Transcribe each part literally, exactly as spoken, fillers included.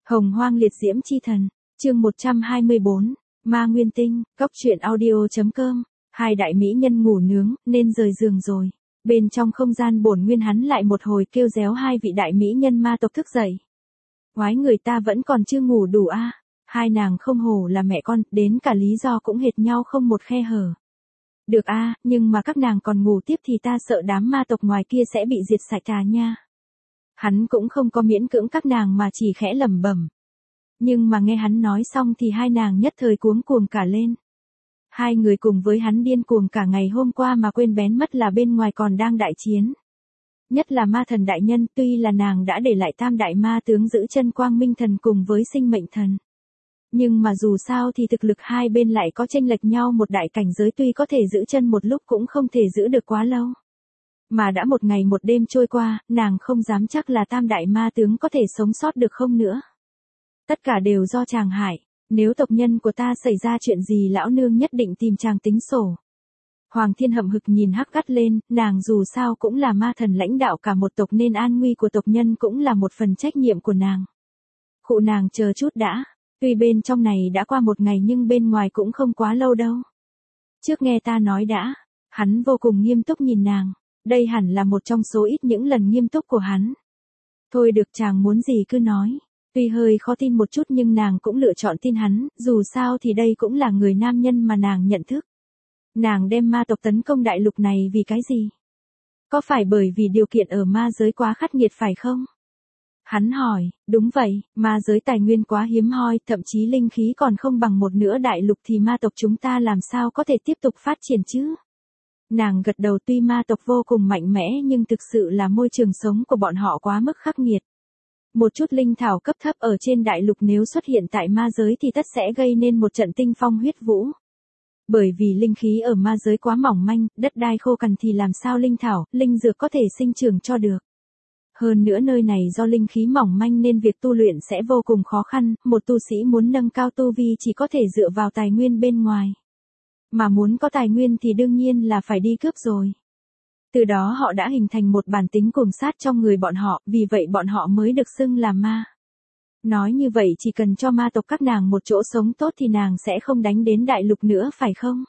Hồng Hoang Liệt Diễm Chi Thần, chương một trăm hai mươi bốn, Ma Nguyên Tinh, cốc truyện audio.com, hai đại mỹ nhân ngủ nướng, nên rời giường rồi. Bên trong không gian bổn nguyên hắn lại một hồi kêu réo hai vị đại mỹ nhân ma tộc thức dậy. Quái người ta vẫn còn chưa ngủ đủ a à? Hai nàng không hổ là mẹ con, đến cả lý do cũng hệt nhau không một khe hở. Được a à, nhưng mà các nàng còn ngủ tiếp thì ta sợ đám ma tộc ngoài kia sẽ bị diệt sạch à nha. Hắn cũng không có miễn cưỡng các nàng mà chỉ khẽ lẩm bẩm. Nhưng mà nghe hắn nói xong thì hai nàng nhất thời cuống cuồng cả lên. Hai người cùng với hắn điên cuồng cả ngày hôm qua mà quên bén mất là bên ngoài còn đang đại chiến. Nhất là ma thần đại nhân, tuy là nàng đã để lại tam đại ma tướng giữ chân quang minh thần cùng với sinh mệnh thần. Nhưng mà dù sao thì thực lực hai bên lại có chênh lệch nhau một đại cảnh giới, tuy có thể giữ chân một lúc cũng không thể giữ được quá lâu. Mà đã một ngày một đêm trôi qua, nàng không dám chắc là tam đại ma tướng có thể sống sót được không nữa. Tất cả đều do chàng hại, nếu tộc nhân của ta xảy ra chuyện gì lão nương nhất định tìm chàng tính sổ. Hoàng Thiên hậm hực nhìn hắc gắt lên, nàng dù sao cũng là ma thần lãnh đạo cả một tộc nên an nguy của tộc nhân cũng là một phần trách nhiệm của nàng. Khụ nàng chờ chút đã, tuy bên trong này đã qua một ngày nhưng bên ngoài cũng không quá lâu đâu. Trước nghe ta nói đã, hắn vô cùng nghiêm túc nhìn nàng, đây hẳn là một trong số ít những lần nghiêm túc của hắn. Thôi được, chàng muốn gì cứ nói. Tuy hơi khó tin một chút nhưng nàng cũng lựa chọn tin hắn, dù sao thì đây cũng là người nam nhân mà nàng nhận thức. Nàng đem ma tộc tấn công đại lục này vì cái gì? Có phải bởi vì điều kiện ở ma giới quá khắc nghiệt phải không? Hắn hỏi, đúng vậy, ma giới tài nguyên quá hiếm hoi, thậm chí linh khí còn không bằng một nửa đại lục thì ma tộc chúng ta làm sao có thể tiếp tục phát triển chứ? Nàng gật đầu, tuy ma tộc vô cùng mạnh mẽ nhưng thực sự là môi trường sống của bọn họ quá mức khắc nghiệt. Một chút linh thảo cấp thấp ở trên đại lục nếu xuất hiện tại ma giới thì tất sẽ gây nên một trận tinh phong huyết vũ. Bởi vì linh khí ở ma giới quá mỏng manh, đất đai khô cằn thì làm sao linh thảo, linh dược có thể sinh trưởng cho được. Hơn nữa nơi này do linh khí mỏng manh nên việc tu luyện sẽ vô cùng khó khăn, một tu sĩ muốn nâng cao tu vi chỉ có thể dựa vào tài nguyên bên ngoài. Mà muốn có tài nguyên thì đương nhiên là phải đi cướp rồi. Từ đó họ đã hình thành một bản tính cuồng sát trong người bọn họ, vì vậy bọn họ mới được xưng là ma. Nói như vậy chỉ cần cho ma tộc các nàng một chỗ sống tốt thì nàng sẽ không đánh đến đại lục nữa phải không?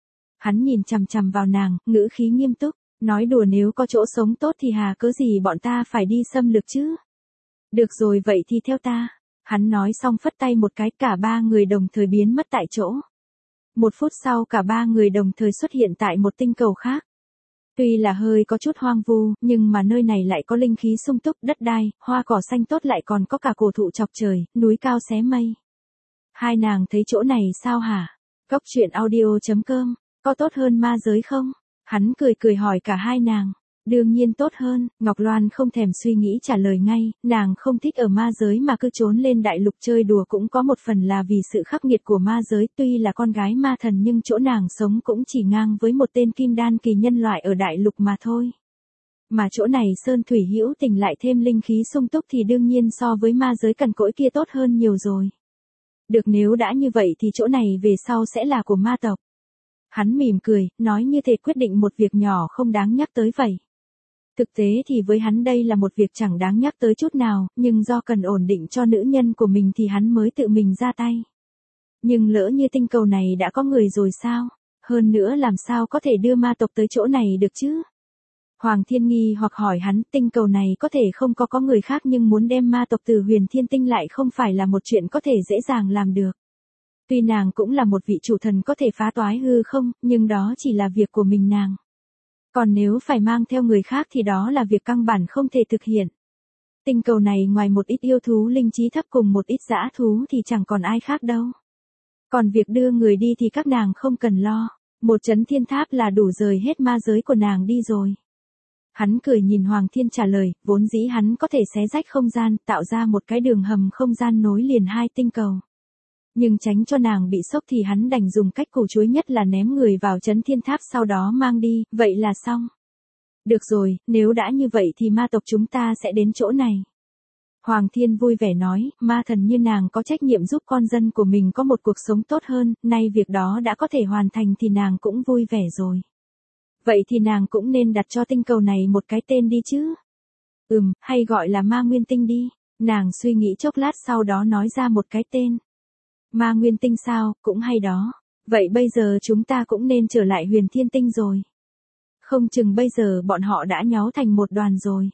Hắn nhìn chằm chằm vào nàng, ngữ khí nghiêm túc, nói đùa, nếu có chỗ sống tốt thì hà cớ gì bọn ta phải đi xâm lược chứ? Được rồi, vậy thì theo ta. Hắn nói xong phất tay một cái, cả ba người đồng thời biến mất tại chỗ. Một phút sau cả ba người đồng thời xuất hiện tại một tinh cầu khác. Tuy là hơi có chút hoang vu, nhưng mà nơi này lại có linh khí sung túc, đất đai, hoa cỏ xanh tốt, lại còn có cả cổ thụ chọc trời, núi cao xé mây. Hai nàng thấy chỗ này sao hả? Cốc truyện audio.com, có tốt hơn ma giới không? Hắn cười cười hỏi cả hai nàng. Đương nhiên tốt hơn, Ngọc Loan không thèm suy nghĩ trả lời ngay, nàng không thích ở ma giới mà cứ trốn lên đại lục chơi đùa, cũng có một phần là vì sự khắc nghiệt của ma giới, tuy là con gái ma thần nhưng chỗ nàng sống cũng chỉ ngang với một tên kim đan kỳ nhân loại ở đại lục mà thôi. Mà chỗ này sơn thủy hữu tình lại thêm linh khí sung túc thì đương nhiên so với ma giới cằn cỗi kia tốt hơn nhiều rồi. Được, nếu đã như vậy thì chỗ này về sau sẽ là của ma tộc. Hắn mỉm cười, nói như thể quyết định một việc nhỏ không đáng nhắc tới vậy. Thực tế thì với hắn đây là một việc chẳng đáng nhắc tới chút nào, nhưng do cần ổn định cho nữ nhân của mình thì hắn mới tự mình ra tay. Nhưng lỡ như tinh cầu này đã có người rồi sao? Hơn nữa làm sao có thể đưa ma tộc tới chỗ này được chứ? Hoàng Thiên nghi hoặc hỏi hắn, tinh cầu này có thể không có có người khác nhưng muốn đem ma tộc từ Huyền Thiên Tinh lại không phải là một chuyện có thể dễ dàng làm được. Tuy nàng cũng là một vị chủ thần có thể phá toái hư không, nhưng đó chỉ là việc của mình nàng. Còn nếu phải mang theo người khác thì đó là việc căn bản không thể thực hiện. Tinh cầu này ngoài một ít yêu thú linh trí thấp cùng một ít dã thú thì chẳng còn ai khác đâu. Còn việc đưa người đi thì các nàng không cần lo, một chấn thiên tháp là đủ rời hết ma giới của nàng đi rồi. Hắn cười nhìn Hoàng Thiên trả lời, vốn dĩ hắn có thể xé rách không gian, tạo ra một cái đường hầm không gian nối liền hai tinh cầu. Nhưng tránh cho nàng bị sốc thì hắn đành dùng cách củ chuối nhất là ném người vào chấn thiên tháp sau đó mang đi, vậy là xong. Được rồi, nếu đã như vậy thì ma tộc chúng ta sẽ đến chỗ này. Hoàng Thiên vui vẻ nói, ma thần như nàng có trách nhiệm giúp con dân của mình có một cuộc sống tốt hơn, nay việc đó đã có thể hoàn thành thì nàng cũng vui vẻ rồi. Vậy thì nàng cũng nên đặt cho tinh cầu này một cái tên đi chứ. Ừm, hay gọi là Ma Nguyên Tinh đi. Nàng suy nghĩ chốc lát sau đó nói ra một cái tên. Ma Nguyên Tinh sao, cũng hay đó. Vậy bây giờ chúng ta cũng nên trở lại Huyền Thiên Tinh rồi. Không chừng bây giờ bọn họ đã nháo thành một đoàn rồi.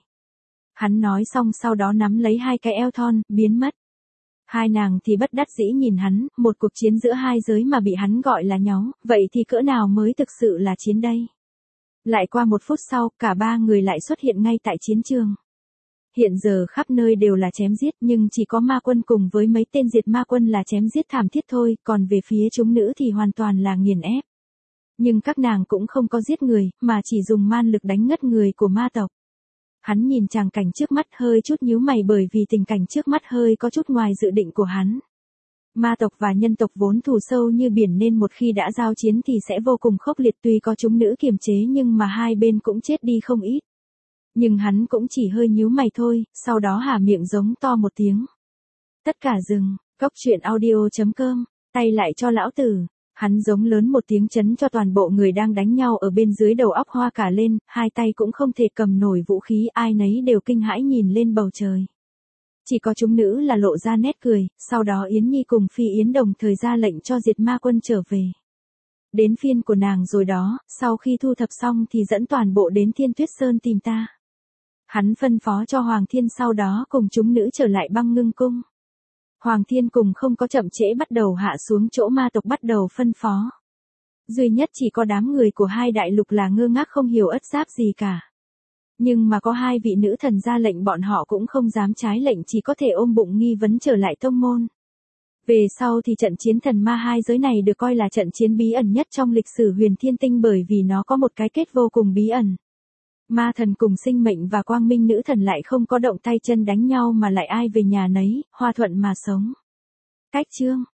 Hắn nói xong sau đó nắm lấy hai cái eo thon, biến mất. Hai nàng thì bất đắc dĩ nhìn hắn, một cuộc chiến giữa hai giới mà bị hắn gọi là nháo, vậy thì cỡ nào mới thực sự là chiến đây? Lại qua một phút sau, cả ba người lại xuất hiện ngay tại chiến trường. Hiện giờ khắp nơi đều là chém giết nhưng chỉ có ma quân cùng với mấy tên diệt ma quân là chém giết thảm thiết thôi, còn về phía chúng nữ thì hoàn toàn là nghiền ép. Nhưng các nàng cũng không có giết người, mà chỉ dùng man lực đánh ngất người của ma tộc. Hắn nhìn tràng cảnh trước mắt hơi chút nhíu mày bởi vì tình cảnh trước mắt hơi có chút ngoài dự định của hắn. Ma tộc và nhân tộc vốn thù sâu như biển nên một khi đã giao chiến thì sẽ vô cùng khốc liệt, tuy có chúng nữ kiềm chế nhưng mà hai bên cũng chết đi không ít. Nhưng hắn cũng chỉ hơi nhíu mày thôi, sau đó há miệng giống to một tiếng. Tất cả dừng, cốc truyện audio chấm com, tay lại cho lão tử. Hắn giống lớn một tiếng chấn cho toàn bộ người đang đánh nhau ở bên dưới đầu óc hoa cả lên, hai tay cũng không thể cầm nổi vũ khí, ai nấy đều kinh hãi nhìn lên bầu trời. Chỉ có chúng nữ là lộ ra nét cười, sau đó Yến Nhi cùng Phi Yến đồng thời ra lệnh cho diệt ma quân trở về. Đến phiên của nàng rồi đó, sau khi thu thập xong thì dẫn toàn bộ đến Thiên Tuyết Sơn tìm ta. Hắn phân phó cho Hoàng Thiên sau đó cùng chúng nữ trở lại Băng Ngưng Cung. Hoàng Thiên cùng không có chậm trễ bắt đầu hạ xuống chỗ ma tộc bắt đầu phân phó. Duy nhất chỉ có đám người của hai đại lục là ngơ ngác không hiểu ất giáp gì cả. Nhưng mà có hai vị nữ thần ra lệnh bọn họ cũng không dám trái lệnh, chỉ có thể ôm bụng nghi vấn trở lại tông môn. Về sau thì trận chiến thần ma hai giới này được coi là trận chiến bí ẩn nhất trong lịch sử Huyền Thiên Tinh bởi vì nó có một cái kết vô cùng bí ẩn. Ma thần cùng sinh mệnh và quang minh nữ thần lại không có động tay chân đánh nhau mà lại ai về nhà nấy, hòa thuận mà sống. Cách chương